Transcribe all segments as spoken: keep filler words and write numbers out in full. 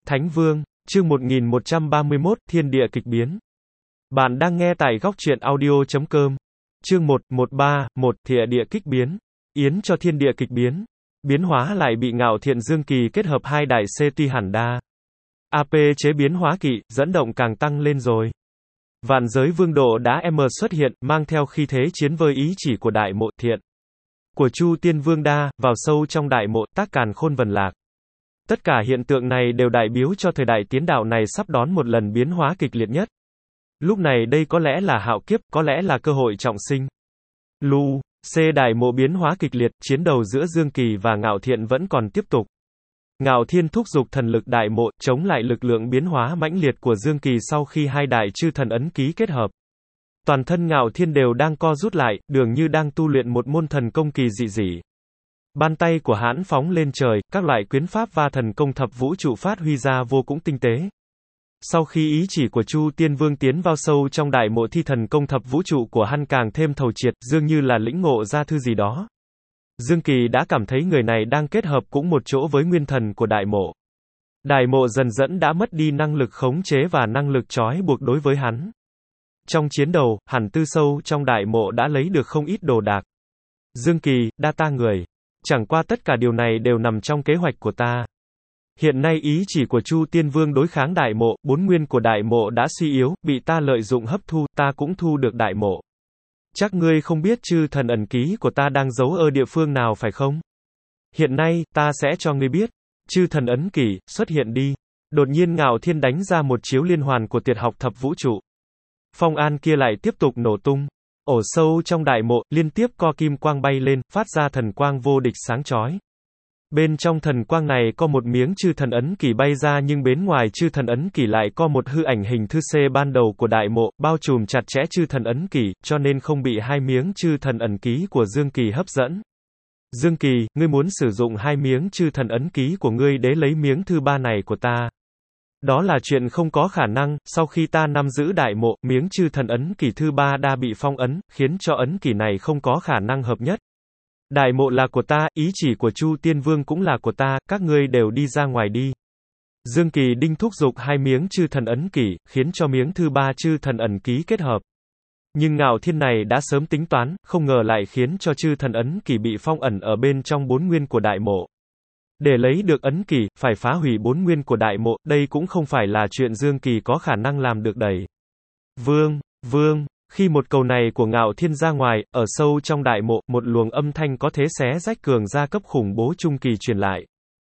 Thánh Vương, chương một nghìn một trăm ba mươi mốt, Thiên địa kịch biến. Bạn đang nghe tại góc truyện audio chấm com. Chương một một ba một, Thiên địa kịch biến. Yến cho thiên địa kịch biến. Biến hóa lại bị Ngạo Thiện Dương Kỳ kết hợp hai đại C tuy hẳn đa. a pê chế biến hóa kỵ, dẫn động càng tăng lên rồi. Vạn giới vương độ đã M xuất hiện, mang theo khí thế chiến với ý chỉ của đại mộ thiện. Của Chu Tiên Vương đa, vào sâu trong đại mộ, tác càn khôn vần lạc. Tất cả hiện tượng này đều đại biểu cho thời đại tiến đạo này sắp đón một lần biến hóa kịch liệt nhất. Lúc này đây có lẽ là hạo kiếp, có lẽ là cơ hội trọng sinh. Lu, C đại mộ biến hóa kịch liệt, chiến đầu giữa Dương Kỳ và Ngạo Thiện vẫn còn tiếp tục. Ngạo Thiên thúc giục thần lực đại mộ, chống lại lực lượng biến hóa mãnh liệt của Dương Kỳ sau khi hai đại chư thần ấn ký kết hợp. Toàn thân Ngạo Thiên đều đang co rút lại, dường như đang tu luyện một môn thần công kỳ dị dị. Bàn tay của hãn phóng lên trời, các loại quyến pháp và thần công thập vũ trụ phát huy ra vô cùng tinh tế. Sau khi ý chỉ của Chu Tiên Vương tiến vào sâu trong đại mộ thì thần công thập vũ trụ của hắn càng thêm thầu triệt, dường như là lĩnh ngộ ra thứ gì đó. Dương Kỳ đã cảm thấy người này đang kết hợp cũng một chỗ với nguyên thần của đại mộ. Đại mộ dần dần đã mất đi năng lực khống chế và năng lực trói buộc đối với hắn. Trong chiến đầu, hẳn tư sâu trong đại mộ đã lấy được không ít đồ đạc. Dương Kỳ, đa ta người. Chẳng qua tất cả điều này đều nằm trong kế hoạch của ta. Hiện nay ý chỉ của Chu Tiên Vương đối kháng đại mộ, bốn nguyên của đại mộ đã suy yếu, bị ta lợi dụng hấp thu, ta cũng thu được đại mộ. Chắc ngươi không biết chư thần ẩn ký của ta đang giấu ở địa phương nào phải không? Hiện nay, ta sẽ cho ngươi biết. Chư thần ấn kỷ, xuất hiện đi. Đột nhiên Ngạo Thiên đánh ra một chiếu liên hoàn của tuyệt học thập vũ trụ. Phong an kia lại tiếp tục nổ tung. Ổ sâu trong đại mộ, liên tiếp co kim quang bay lên, phát ra thần quang vô địch sáng chói. Bên trong thần quang này có một miếng chư thần ấn kỷ bay ra nhưng bên ngoài chư thần ấn kỷ lại có một hư ảnh hình thư C ban đầu của đại mộ, bao trùm chặt chẽ chư thần ấn kỷ, cho nên không bị hai miếng chư thần ẩn ký của Dương Kỳ hấp dẫn. Dương Kỳ, ngươi muốn sử dụng hai miếng chư thần ấn ký của ngươi để lấy miếng thư ba này của ta. Đó là chuyện không có khả năng, sau khi ta nắm giữ đại mộ, miếng chư thần ấn kỷ thư ba đã bị phong ấn, khiến cho ấn kỷ này không có khả năng hợp nhất. Đại mộ là của ta, ý chỉ của Chu Tiên Vương cũng là của ta, các ngươi đều đi ra ngoài đi. Dương Kỳ đinh thúc giục hai miếng chư thần ấn kỷ, khiến cho miếng thư ba chư thần ẩn ký kết hợp. Nhưng Ngạo Thiên này đã sớm tính toán, không ngờ lại khiến cho chư thần ấn kỷ bị phong ẩn ở bên trong bốn nguyên của đại mộ. Để lấy được ấn kỷ, phải phá hủy bốn nguyên của đại mộ, đây cũng không phải là chuyện Dương Kỳ có khả năng làm được đầy. Vương, Vương, khi một câu này của Ngạo Thiên ra ngoài, ở sâu trong đại mộ, một luồng âm thanh có thế xé rách cường gia cấp khủng bố trung kỳ truyền lại.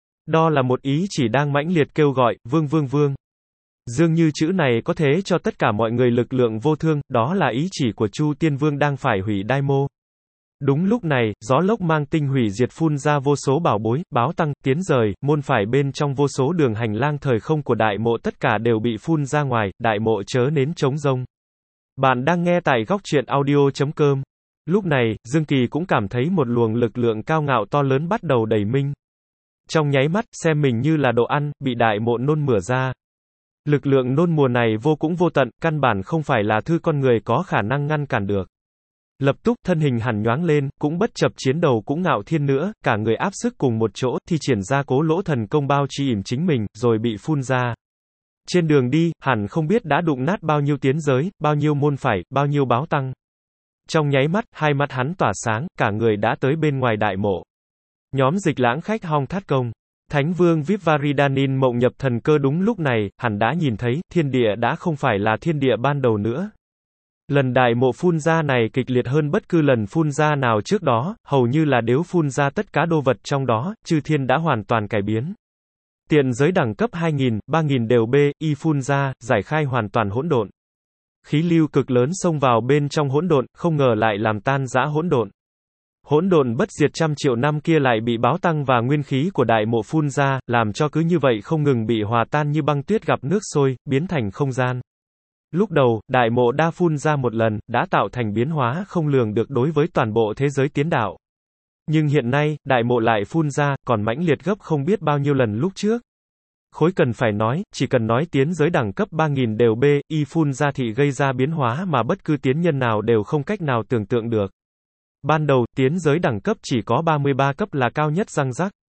Đó là một ý chỉ đang mãnh liệt kêu gọi, Vương Vương Vương. Dường như chữ này có thế cho tất cả mọi người lực lượng vô thương, đó là ý chỉ của Chu Tiên Vương đang phải hủy đại mộ. Đúng lúc này, gió lốc mang tinh hủy diệt phun ra vô số bảo bối, báo tăng, tiến rời, môn phải bên trong vô số đường hành lang thời không của đại mộ tất cả đều bị phun ra ngoài, đại mộ chớ nến trống rông. Bạn đang nghe tại góc truyện audio chấm com. Lúc này, Dương Kỳ cũng cảm thấy một luồng lực lượng cao ngạo to lớn bắt đầu đẩy minh. Trong nháy mắt, xem mình như là đồ ăn, bị đại mộ nôn mửa ra. Lực lượng nôn mùa này vô cùng vô tận, căn bản không phải là thứ con người có khả năng ngăn cản được. Lập tức, thân hình hẳn nhoáng lên, cũng bất chập chiến đầu cũng Ngạo Thiên nữa, cả người áp sức cùng một chỗ, thi triển ra cố lỗ thần công bao chi ỉm chính mình, rồi bị phun ra. Trên đường đi, hẳn không biết đã đụng nát bao nhiêu tiến giới, bao nhiêu môn phải, bao nhiêu báo tăng. Trong nháy mắt, hai mắt hắn tỏa sáng, cả người đã tới bên ngoài đại mộ. Nhóm Dịch Lãng khách Hong Thát Công. Thánh Vương Vivaridanin mộng nhập thần cơ đúng lúc này, hắn đã nhìn thấy, thiên địa đã không phải là thiên địa ban đầu nữa. Lần đại mộ phun ra này kịch liệt hơn bất cứ lần phun ra nào trước đó, hầu như là nếu phun ra tất cả đồ vật trong đó, chư thiên đã hoàn toàn cải biến. Tiện giới đẳng cấp hai nghìn, ba nghìn đều B, y phun ra, giải khai hoàn toàn hỗn độn. Khí lưu cực lớn xông vào bên trong hỗn độn, không ngờ lại làm tan rã hỗn độn. Hỗn độn bất diệt trăm triệu năm kia lại bị báo tăng và nguyên khí của đại mộ phun ra, làm cho cứ như vậy không ngừng bị hòa tan như băng tuyết gặp nước sôi, biến thành không gian. Lúc đầu, đại mộ đã phun ra một lần, đã tạo thành biến hóa không lường được đối với toàn bộ thế giới tiến đạo. Nhưng hiện nay, đại mộ lại phun ra, còn mãnh liệt gấp không biết bao nhiêu lần lúc trước. Khối cần phải nói, chỉ cần nói tiến giới đẳng cấp ba nghìn đều B, y phun ra thì gây ra biến hóa mà bất cứ tiến nhân nào đều không cách nào tưởng tượng được. Ban đầu, tiến giới đẳng cấp chỉ có ba mươi ba cấp là cao nhất răng rắc.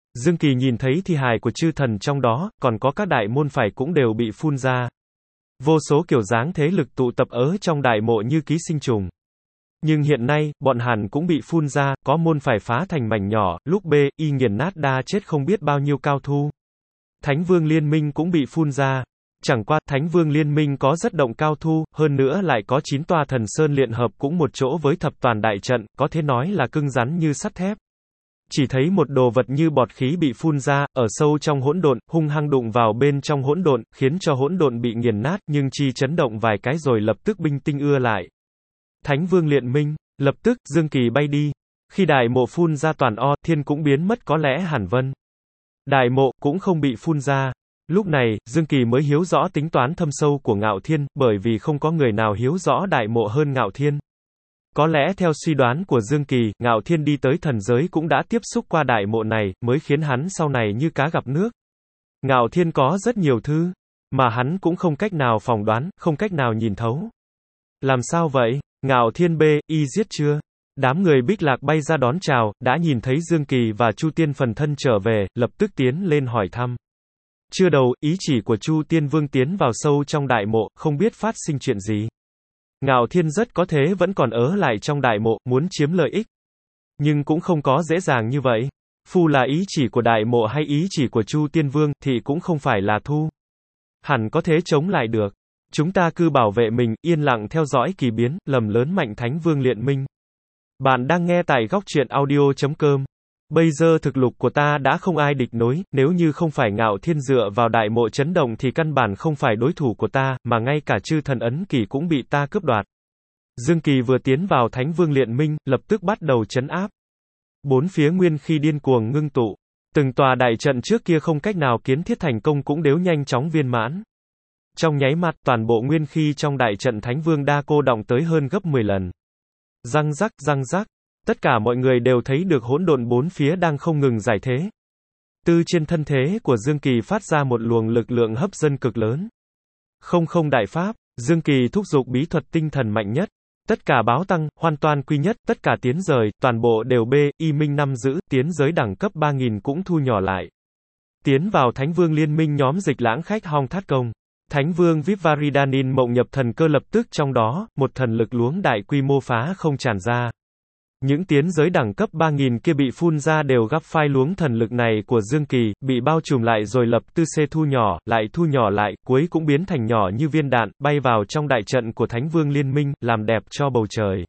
Dương Kỳ nhìn thấy thi hài của chư thần trong đó, còn có các đại môn phải cũng đều bị phun ra. Vô số kiểu dáng thế lực tụ tập ở trong đại mộ như ký sinh trùng. Nhưng hiện nay, bọn hắn cũng bị phun ra, có môn phải phá thành mảnh nhỏ, lúc B, y nghiền nát đa chết không biết bao nhiêu cao thu. Thánh Vương Liên Minh cũng bị phun ra. Chẳng qua, Thánh Vương Liên Minh có rất động cao thu, hơn nữa lại có chín tòa thần sơn liên hợp cũng một chỗ với thập toàn đại trận, có thể nói là cứng rắn như sắt thép. Chỉ thấy một đồ vật như bọt khí bị phun ra, ở sâu trong hỗn độn, hung hăng đụng vào bên trong hỗn độn, khiến cho hỗn độn bị nghiền nát, nhưng chi chấn động vài cái rồi lập tức binh tinh ưa lại. Thánh Vương Liên Minh, lập tức, Dương Kỳ bay đi. Khi đại mộ phun ra toàn o, thiên cũng biến mất có lẽ hàn vân. Đại mộ, cũng không bị phun ra. Lúc này, Dương Kỳ mới hiếu rõ tính toán thâm sâu của Ngạo Thiên, bởi vì không có người nào hiếu rõ đại mộ hơn Ngạo Thiên. Có lẽ theo suy đoán của Dương Kỳ, Ngạo Thiên đi tới thần giới cũng đã tiếp xúc qua đại mộ này, mới khiến hắn sau này như cá gặp nước. Ngạo Thiên có rất nhiều thứ, mà hắn cũng không cách nào phỏng đoán, không cách nào nhìn thấu. Làm sao vậy? Ngạo Thiên B, y giết chưa? Đám người Bích Lạc bay ra đón chào, đã nhìn thấy Dương Kỳ và Chu Tiên phần thân trở về, lập tức tiến lên hỏi thăm. Chưa đầu, ý chỉ của Chu Tiên Vương tiến vào sâu trong đại mộ, không biết phát sinh chuyện gì. Ngạo Thiên rất có thể vẫn còn ở lại trong đại mộ, muốn chiếm lợi ích. Nhưng cũng không có dễ dàng như vậy. Phu là ý chỉ của đại mộ hay ý chỉ của Chu Tiên Vương, thì cũng không phải là thu. Hẳn có thể chống lại được. Chúng ta cứ bảo vệ mình, yên lặng theo dõi kỳ biến, lầm lớn mạnh Thánh Vương Liên Minh. Bạn đang nghe tại góc truyện audio chấm com. Bây giờ thực lực của ta đã không ai địch nối, nếu như không phải Ngạo Thiên dựa vào đại mộ chấn động thì căn bản không phải đối thủ của ta, mà ngay cả chư thần ấn kỳ cũng bị ta cướp đoạt. Dương Kỳ vừa tiến vào Thánh Vương Liên Minh, lập tức bắt đầu trấn áp. Bốn phía nguyên khí điên cuồng ngưng tụ. Từng tòa đại trận trước kia không cách nào kiến thiết thành công cũng đều nhanh chóng viên mãn. Trong nháy mắt, toàn bộ nguyên khí trong đại trận Thánh Vương đa cô động tới hơn gấp mười lần. Răng rắc, răng rắc. Tất cả mọi người đều thấy được hỗn độn bốn phía đang không ngừng giải thế. Từ trên thân thế của Dương Kỳ phát ra một luồng lực lượng hấp dẫn cực lớn. Không không đại pháp, Dương Kỳ thúc giục bí thuật tinh thần mạnh nhất. Tất cả báo tăng, hoàn toàn quy nhất, tất cả tiến rời, toàn bộ đều B, y minh năm giữ, tiến giới đẳng cấp ba nghìn cũng thu nhỏ lại. Tiến vào Thánh Vương Liên Minh nhóm dịch lãng khách Hong Thát Công. Thánh Vương Vivaridanin mộng nhập thần cơ lập tức trong đó, một thần lực luống đại quy mô phá không tràn ra. Những tiến giới đẳng cấp ba nghìn kia bị phun ra đều gặp phai luống thần lực này của Dương Kỳ, bị bao trùm lại rồi lập tư C thu nhỏ, lại thu nhỏ lại, cuối cũng biến thành nhỏ như viên đạn, bay vào trong đại trận của Thánh Vương Liên Minh, làm đẹp cho bầu trời.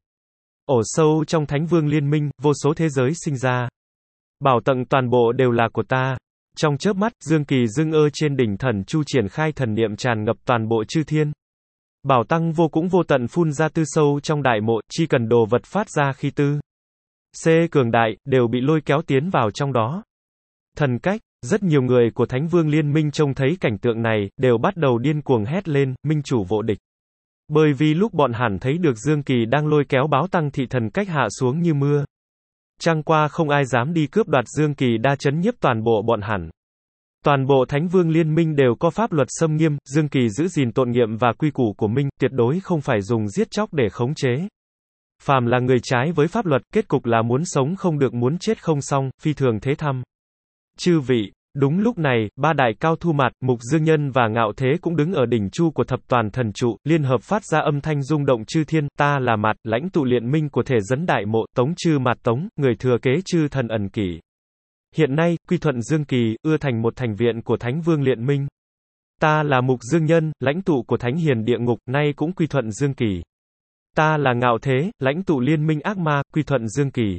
Ổ sâu trong Thánh Vương Liên Minh, vô số thế giới sinh ra. Bảo tận toàn bộ đều là của ta. Trong chớp mắt, Dương Kỳ dưng ơ trên đỉnh thần chu triển khai thần niệm tràn ngập toàn bộ chư thiên. Bảo tăng vô cũng vô tận phun ra tư sâu trong đại mộ, chỉ cần đồ vật phát ra khi tư C cường đại, đều bị lôi kéo tiến vào trong đó. Thần cách, rất nhiều người của Thánh Vương Liên Minh trông thấy cảnh tượng này, đều bắt đầu điên cuồng hét lên, minh chủ vô địch. Bởi vì lúc bọn hẳn thấy được Dương Kỳ đang lôi kéo báo tăng thị thần cách hạ xuống như mưa. Chẳng qua không ai dám đi cướp đoạt Dương Kỳ đa chấn nhiếp toàn bộ bọn hẳn. Toàn bộ Thánh Vương Liên Minh đều có pháp luật xâm nghiêm, Dương Kỳ giữ gìn tội nghiệm và quy củ của mình, tuyệt đối không phải dùng giết chóc để khống chế. Phàm là người trái với pháp luật, kết cục là muốn sống không được muốn chết không xong, phi thường thế thăm. Chư vị, đúng lúc này, ba đại cao thu mặt, Mục Dương Nhân và Ngạo Thế cũng đứng ở đỉnh chu của thập toàn thần trụ, liên hợp phát ra âm thanh rung động chư thiên, ta là mặt, lãnh tụ liên minh của thể dẫn đại mộ, tống chư mặt tống, người thừa kế chư thần ẩn kỷ. Hiện nay, quy thuận Dương Kỳ, ưa thành một thành viện của Thánh Vương Liên Minh. Ta là Mục Dương Nhân, lãnh tụ của Thánh Hiền Địa Ngục, nay cũng quy thuận Dương Kỳ. Ta là Ngạo Thế, lãnh tụ liên minh ác ma, quy thuận Dương Kỳ.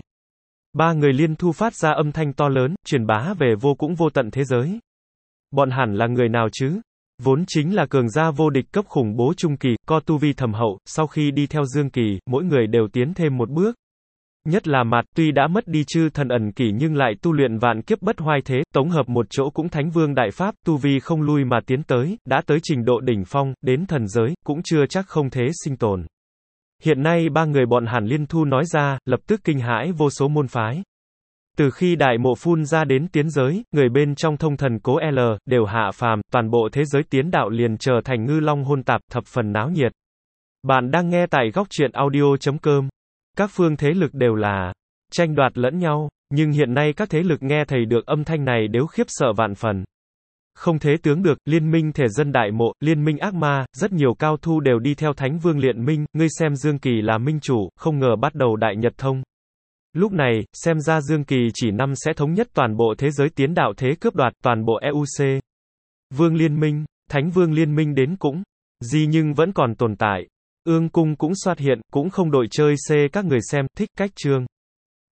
Ba người liên thu phát ra âm thanh to lớn, truyền bá về vô cũng vô tận thế giới. Bọn hẳn là người nào chứ? Vốn chính là cường gia vô địch cấp khủng bố trung kỳ, có tu vi thầm hậu, sau khi đi theo Dương Kỳ, mỗi người đều tiến thêm một bước. Nhất là Mạt, tuy đã mất đi chư thần ẩn kỷ nhưng lại tu luyện vạn kiếp bất hoai thế, tổng hợp một chỗ cũng Thánh Vương đại pháp, tu vi không lui mà tiến tới, đã tới trình độ đỉnh phong, đến thần giới, cũng chưa chắc không thế sinh tồn. Hiện nay ba người bọn hàn liên thu nói ra, lập tức kinh hãi vô số môn phái. Từ khi đại mộ phun ra đến tiến giới, người bên trong thông thần cố L, đều hạ phàm, toàn bộ thế giới tiến đạo liền trở thành ngư long hôn tạp, thập phần náo nhiệt. Bạn đang nghe tại góc truyện audio chấm com. Các phương thế lực đều là tranh đoạt lẫn nhau. Nhưng hiện nay các thế lực nghe thầy được âm thanh này đều khiếp sợ vạn phần. Không thể tưởng được, liên minh thể dân đại mộ, liên minh ác ma, rất nhiều cao thu đều đi theo Thánh Vương Liện Minh, ngươi xem Dương Kỳ là minh chủ, không ngờ bắt đầu đại nhật thông. Lúc này, xem ra Dương Kỳ chỉ năm sẽ thống nhất toàn bộ thế giới tiến đạo thế cướp đoạt toàn bộ e u xê. Vương Liên Minh, Thánh Vương Liên Minh đến cũng gì nhưng vẫn còn tồn tại. Ương cung cũng xuất hiện, cũng không đội chơi C các người xem, thích cách chương.